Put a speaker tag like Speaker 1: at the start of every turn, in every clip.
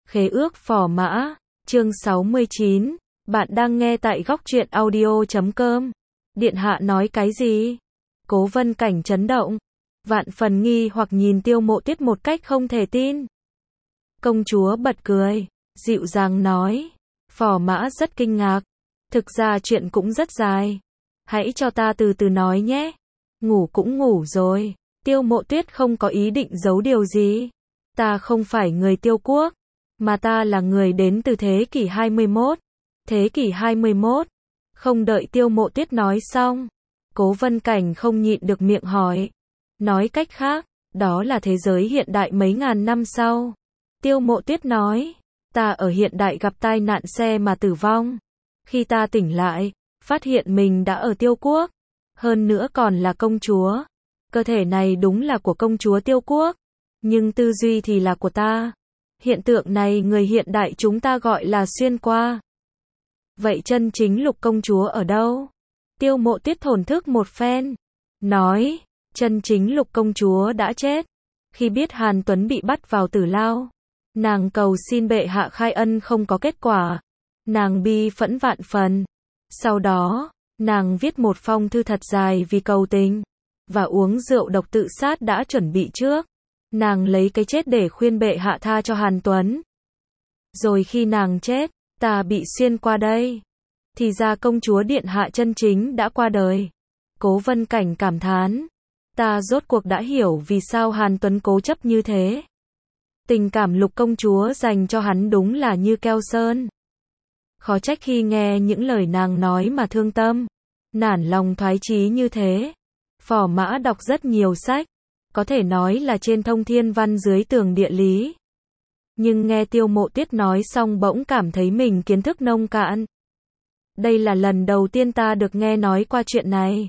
Speaker 1: Khế ước phò mã, chương 69, bạn đang nghe tại góc truyện audio.com. Điện hạ nói cái gì? Cố Vân Cảnh chấn động, vạn phần nghi hoặc nhìn Tiêu Mộ Tuyết một cách không thể tin. Công chúa bật cười, dịu dàng nói, phò mã rất kinh ngạc, thực ra chuyện cũng rất dài. Hãy cho ta từ từ nói nhé. Ngủ cũng ngủ rồi. Tiêu Mộ Tuyết không có ý định giấu điều gì. Ta không phải người Tiêu quốc, mà ta là người đến từ thế kỷ 21. Thế kỷ 21. Không đợi Tiêu Mộ Tuyết nói xong, Cố Vân Cảnh không nhịn được miệng hỏi. Nói cách khác, đó là thế giới hiện đại mấy ngàn năm sau. Tiêu Mộ Tuyết nói, ta ở hiện đại gặp tai nạn xe mà tử vong. Khi ta tỉnh lại, phát hiện mình đã ở Tiêu quốc, hơn nữa còn là công chúa. Cơ thể này đúng là của công chúa Tiêu quốc, nhưng tư duy thì là của ta. Hiện tượng này người hiện đại chúng ta gọi là xuyên qua. Vậy chân chính Lục công chúa ở đâu? Tiêu Mộ Tuyết thổn thức một phen, nói, chân chính Lục công chúa đã chết. Khi biết Hàn Tuấn bị bắt vào tử lao, nàng cầu xin bệ hạ khai ân không có kết quả. Nàng bi phẫn vạn phần. Sau đó, nàng viết một phong thư thật dài vì cầu tình, và uống rượu độc tự sát đã chuẩn bị trước. Nàng lấy cái chết để khuyên bệ hạ tha cho Hàn Tuấn. Rồi khi nàng chết, ta bị xuyên qua đây. Thì ra công chúa điện hạ chân chính đã qua đời. Cố Vân Cảnh cảm thán. Ta rốt cuộc đã hiểu vì sao Hàn Tuấn cố chấp như thế. Tình cảm Lục công chúa dành cho hắn đúng là như keo sơn. Khó trách khi nghe những lời nàng nói mà thương tâm, nản lòng thoái chí như thế. Phò mã đọc rất nhiều sách, có thể nói là trên thông thiên văn dưới tường địa lý. Nhưng nghe Tiêu Mộ Tuyết nói xong bỗng cảm thấy mình kiến thức nông cạn. Đây là lần đầu tiên ta được nghe nói qua chuyện này.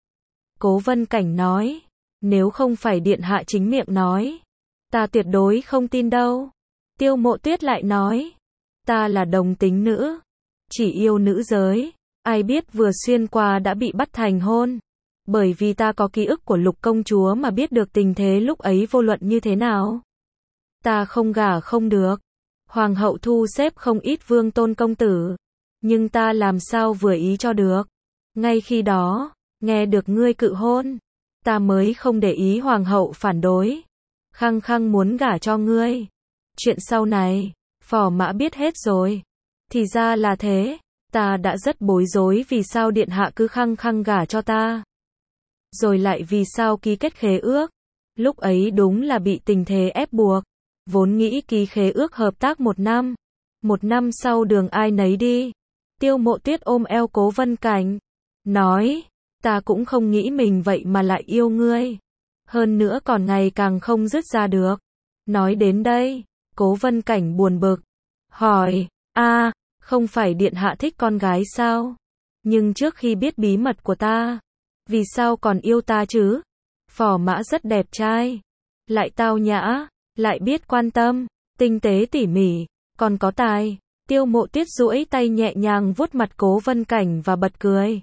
Speaker 1: Cố Vân Cảnh nói, nếu không phải điện hạ chính miệng nói, ta tuyệt đối không tin đâu. Tiêu Mộ Tuyết lại nói, ta là đồng tính nữ, chỉ yêu nữ giới, ai biết vừa xuyên qua đã bị bắt thành hôn. Bởi vì ta có ký ức của Lục công chúa mà biết được tình thế lúc ấy vô luận như thế nào. Ta không gả không được. Hoàng hậu thu xếp không ít vương tôn công tử, nhưng ta làm sao vừa ý cho được. Ngay khi đó, nghe được ngươi cự hôn, ta mới không để ý hoàng hậu phản đối, khăng khăng muốn gả cho ngươi. Chuyện sau này, phò mã biết hết rồi. Thì ra là thế, ta đã rất bối rối vì sao điện hạ cứ khăng khăng gả cho ta. Rồi lại vì sao ký kết khế ước. Lúc ấy đúng là bị tình thế ép buộc. Vốn nghĩ ký khế ước hợp tác 1 năm. 1 năm sau đường ai nấy đi. Tiêu Mộ Tuyết ôm eo Cố Vân Cảnh, nói, ta cũng không nghĩ mình vậy mà lại yêu ngươi. Hơn nữa còn ngày càng không dứt ra được. Nói đến đây, Cố Vân Cảnh buồn bực, hỏi, không phải điện hạ thích con gái sao? Nhưng trước khi biết bí mật của ta, vì sao còn yêu ta chứ? Phò mã rất đẹp trai, lại tao nhã, lại biết quan tâm, tinh tế tỉ mỉ, còn có tài. Tiêu Mộ Tuyết duỗi tay nhẹ nhàng vuốt mặt Cố Vân Cảnh và bật cười.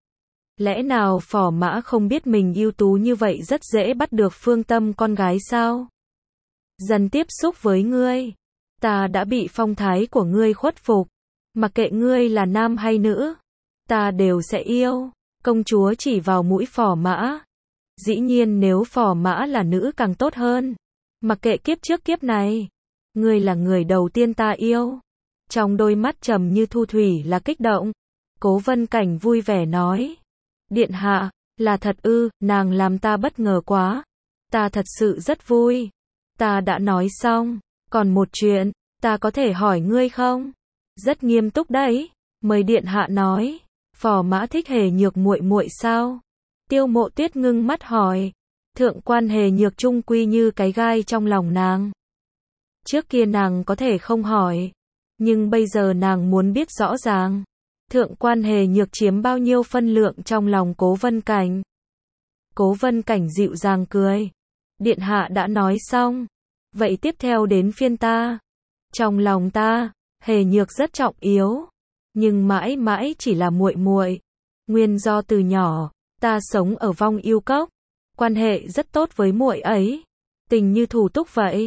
Speaker 1: Lẽ nào phò mã không biết mình ưu tú như vậy rất dễ bắt được phương tâm con gái sao? Dần tiếp xúc với ngươi, ta đã bị phong thái của ngươi khuất phục. Mặc kệ ngươi là nam hay nữ, ta đều sẽ yêu. Công chúa chỉ vào mũi phò mã. Dĩ nhiên nếu phò mã là nữ càng tốt hơn. Mặc kệ kiếp trước kiếp này, ngươi là người đầu tiên ta yêu. Trong đôi mắt trầm như thu thủy là kích động. Cố Vân Cảnh vui vẻ nói, điện hạ, là thật ư? Nàng làm ta bất ngờ quá. Ta thật sự rất vui. Ta đã nói xong, còn một chuyện, ta có thể hỏi ngươi không? Rất nghiêm túc đấy. Mời điện hạ nói. Phò mã thích Hề Nhược muội muội sao? Tiêu Mộ Tuyết ngưng mắt hỏi. Thượng quan Hề Nhược chung quy như cái gai trong lòng nàng. Trước kia nàng có thể không hỏi, nhưng bây giờ nàng muốn biết rõ ràng. Thượng quan Hề Nhược chiếm bao nhiêu phân lượng trong lòng Cố Vân Cảnh? Cố Vân Cảnh dịu dàng cười. Điện hạ đã nói xong. Vậy tiếp theo đến phiên ta. Trong lòng ta, Hề Nhược rất trọng yếu, nhưng mãi mãi chỉ là muội muội. Nguyên do từ nhỏ, ta sống ở Vong Yêu Cốc, quan hệ rất tốt với muội ấy, tình như thủ túc vậy.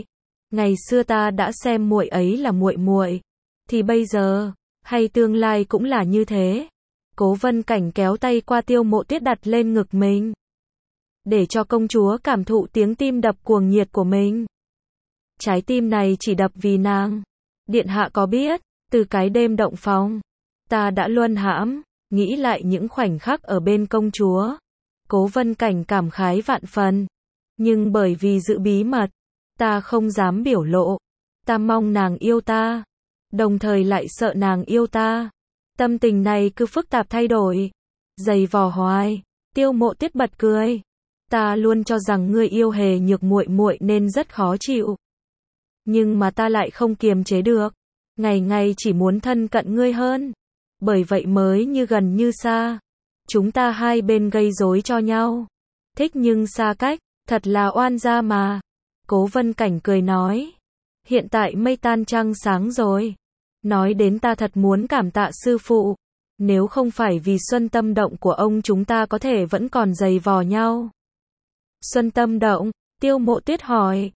Speaker 1: Ngày xưa ta đã xem muội ấy là muội muội, thì bây giờ, hay tương lai cũng là như thế. Cố Vân Cảnh kéo tay qua Tiêu Mộ Tuyết đặt lên ngực mình, để cho công chúa cảm thụ tiếng tim đập cuồng nhiệt của mình. Trái tim này chỉ đập vì nàng. Điện hạ có biết, từ cái đêm động phòng, ta đã luân hãm, nghĩ lại những khoảnh khắc ở bên công chúa. Cố Vân Cảnh cảm khái vạn phần. Nhưng bởi vì giữ bí mật, ta không dám biểu lộ. Ta mong nàng yêu ta, đồng thời lại sợ nàng yêu ta. Tâm tình này cứ phức tạp thay đổi, giày vò hoài. Tiêu Mộ Tuyết bật cười. Ta luôn cho rằng ngươi yêu Hề Nhược muội muội nên rất khó chịu. Nhưng mà ta lại không kiềm chế được, ngày ngày chỉ muốn thân cận ngươi hơn. Bởi vậy mới như gần như xa. Chúng ta hai bên gây rối cho nhau. Thích nhưng xa cách, thật là oan gia mà. Cố Vân Cảnh cười nói. Hiện tại mây tan trăng sáng rồi. Nói đến ta thật muốn cảm tạ sư phụ. Nếu không phải vì Xuân Tâm Động của ông chúng ta có thể vẫn còn giày vò nhau. Xuân Tâm Động, Tiêu Mộ Tuyết hỏi.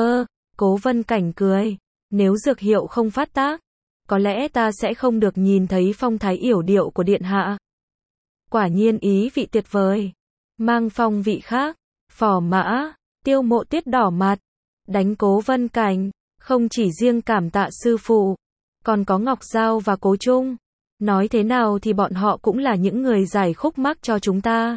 Speaker 1: Cố Vân Cảnh cười. Nếu dược hiệu không phát tác, có lẽ ta sẽ không được nhìn thấy phong thái yểu điệu của điện hạ. Quả nhiên ý vị tuyệt vời. Mang phong vị khác. Phò mã. Tiêu Mộ Tuyết đỏ mặt. Đánh Cố Vân Cảnh. Không chỉ riêng cảm tạ sư phụ, còn có Ngọc Giao và Cố Trung. Nói thế nào thì bọn họ cũng là những người giải khúc mắc cho chúng ta.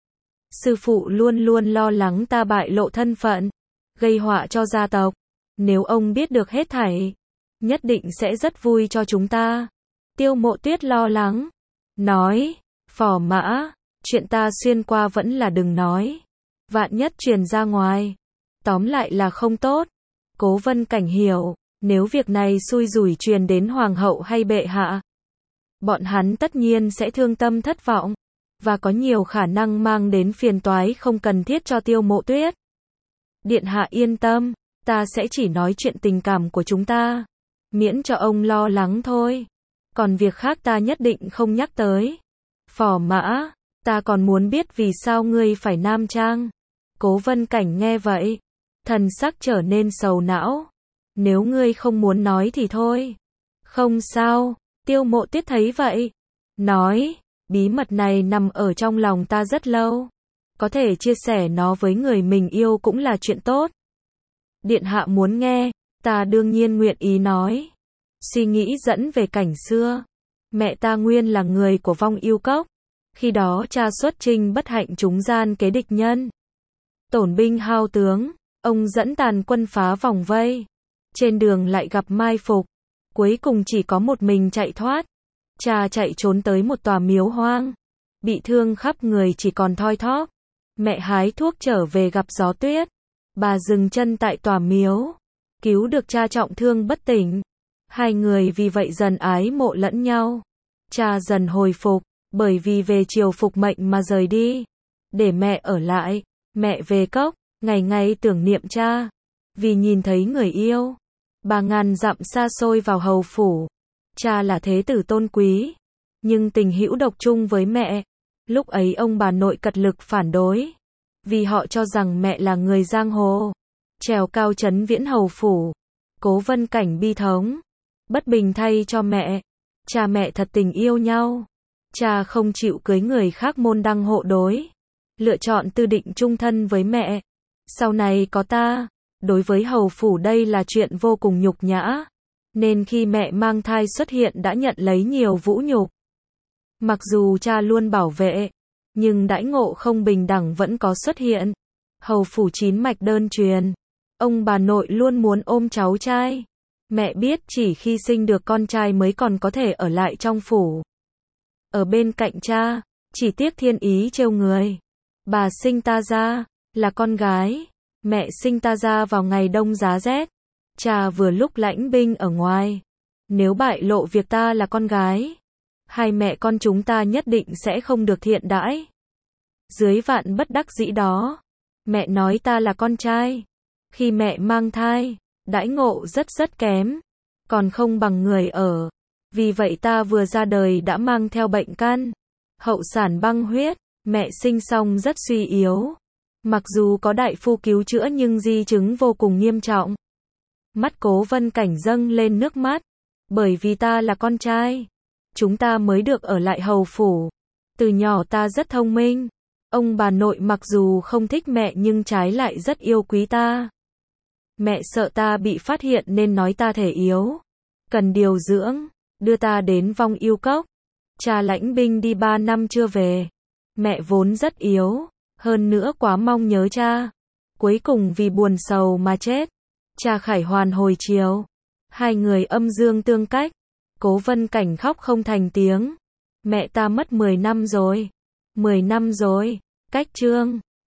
Speaker 1: Sư phụ luôn luôn lo lắng ta bại lộ thân phận, gây họa cho gia tộc. Nếu ông biết được hết thảy, nhất định sẽ rất vui cho chúng ta. Tiêu Mộ Tuyết lo lắng. Nói, phò mã, chuyện ta xuyên qua vẫn là đừng nói. Vạn nhất truyền ra ngoài. Tóm lại là không tốt. Cố Vân Cảnh hiểu, nếu việc này xui rủi truyền đến hoàng hậu hay bệ hạ, bọn hắn tất nhiên sẽ thương tâm thất vọng, và có nhiều khả năng mang đến phiền toái không cần thiết cho Tiêu Mộ Tuyết. Điện hạ yên tâm, ta sẽ chỉ nói chuyện tình cảm của chúng ta, miễn cho ông lo lắng thôi. Còn việc khác ta nhất định không nhắc tới. Phò mã, ta còn muốn biết vì sao ngươi phải nam trang. Cố Vân Cảnh nghe vậy, thần sắc trở nên sầu não. Nếu ngươi không muốn nói thì thôi. Không sao. Tiêu Mộ Tuyết thấy vậy, nói, bí mật này nằm ở trong lòng ta rất lâu. Có thể chia sẻ nó với người mình yêu cũng là chuyện tốt. Điện hạ muốn nghe, ta đương nhiên nguyện ý nói. Suy nghĩ dẫn về cảnh xưa. Mẹ ta nguyên là người của Vong Yêu Cốc. Khi đó cha xuất chinh bất hạnh trúng gian kế địch nhân. Tổn binh hao tướng, ông dẫn tàn quân phá vòng vây. Trên đường lại gặp mai phục. Cuối cùng chỉ có một mình chạy thoát. Cha chạy trốn tới một tòa miếu hoang. Bị thương khắp người chỉ còn thoi thóp. Mẹ hái thuốc trở về gặp gió tuyết. Bà dừng chân tại tòa miếu. Cứu được cha trọng thương bất tỉnh. Hai người vì vậy dần ái mộ lẫn nhau. Cha dần hồi phục, bởi vì về chiều phục mệnh mà rời đi. Để mẹ ở lại. Mẹ về cốc, ngày ngày tưởng niệm cha. Vì nhìn thấy người yêu. Bà ngàn dặm xa xôi vào hầu phủ. Cha là thế tử tôn quý, nhưng tình hữu độc chung với mẹ. Lúc ấy ông bà nội cật lực phản đối, vì họ cho rằng mẹ là người giang hồ, trèo cao trấn viễn hầu phủ. Cố Vân Cảnh bi thống, bất bình thay cho mẹ. Cha mẹ thật tình yêu nhau. Cha không chịu cưới người khác môn đăng hộ đối, lựa chọn tư định chung thân với mẹ. Sau này có ta. Đối với hầu phủ đây là chuyện vô cùng nhục nhã, nên khi mẹ mang thai xuất hiện đã nhận lấy nhiều vũ nhục. Mặc dù cha luôn bảo vệ, nhưng đãi ngộ không bình đẳng vẫn có xuất hiện. Hầu phủ 9 mạch đơn truyền, ông bà nội luôn muốn ôm cháu trai. Mẹ biết chỉ khi sinh được con trai mới còn có thể ở lại trong phủ, ở bên cạnh cha. Chỉ tiếc thiên ý trêu người. Bà sinh ta ra là con gái. Mẹ sinh ta ra vào ngày đông giá rét. Cha vừa lúc lãnh binh ở ngoài. Nếu bại lộ việc ta là con gái, hai mẹ con chúng ta nhất định sẽ không được thiện đãi. Dưới vạn bất đắc dĩ đó, mẹ nói ta là con trai. Khi mẹ mang thai, đãi ngộ rất kém, còn không bằng người ở. Vì vậy ta vừa ra đời đã mang theo bệnh căn, hậu sản băng huyết. Mẹ sinh xong rất suy yếu. Mặc dù có đại phu cứu chữa nhưng di chứng vô cùng nghiêm trọng. Mắt Cố Vân Cảnh dâng lên nước mắt. Bởi vì ta là con trai, chúng ta mới được ở lại hầu phủ. Từ nhỏ ta rất thông minh. Ông bà nội mặc dù không thích mẹ nhưng trái lại rất yêu quý ta. Mẹ sợ ta bị phát hiện nên nói ta thể yếu, cần điều dưỡng, đưa ta đến Vong Yêu Cốc. Cha lãnh binh đi 3 năm chưa về. Mẹ vốn rất yếu, hơn nữa quá mong nhớ cha. Cuối cùng vì buồn sầu mà chết. Cha Khải Hoàn hồi chiều. Hai người âm dương tương cách. Cố Vân Cảnh khóc không thành tiếng. Mẹ ta mất 10 năm rồi. 10 năm rồi. Cách chương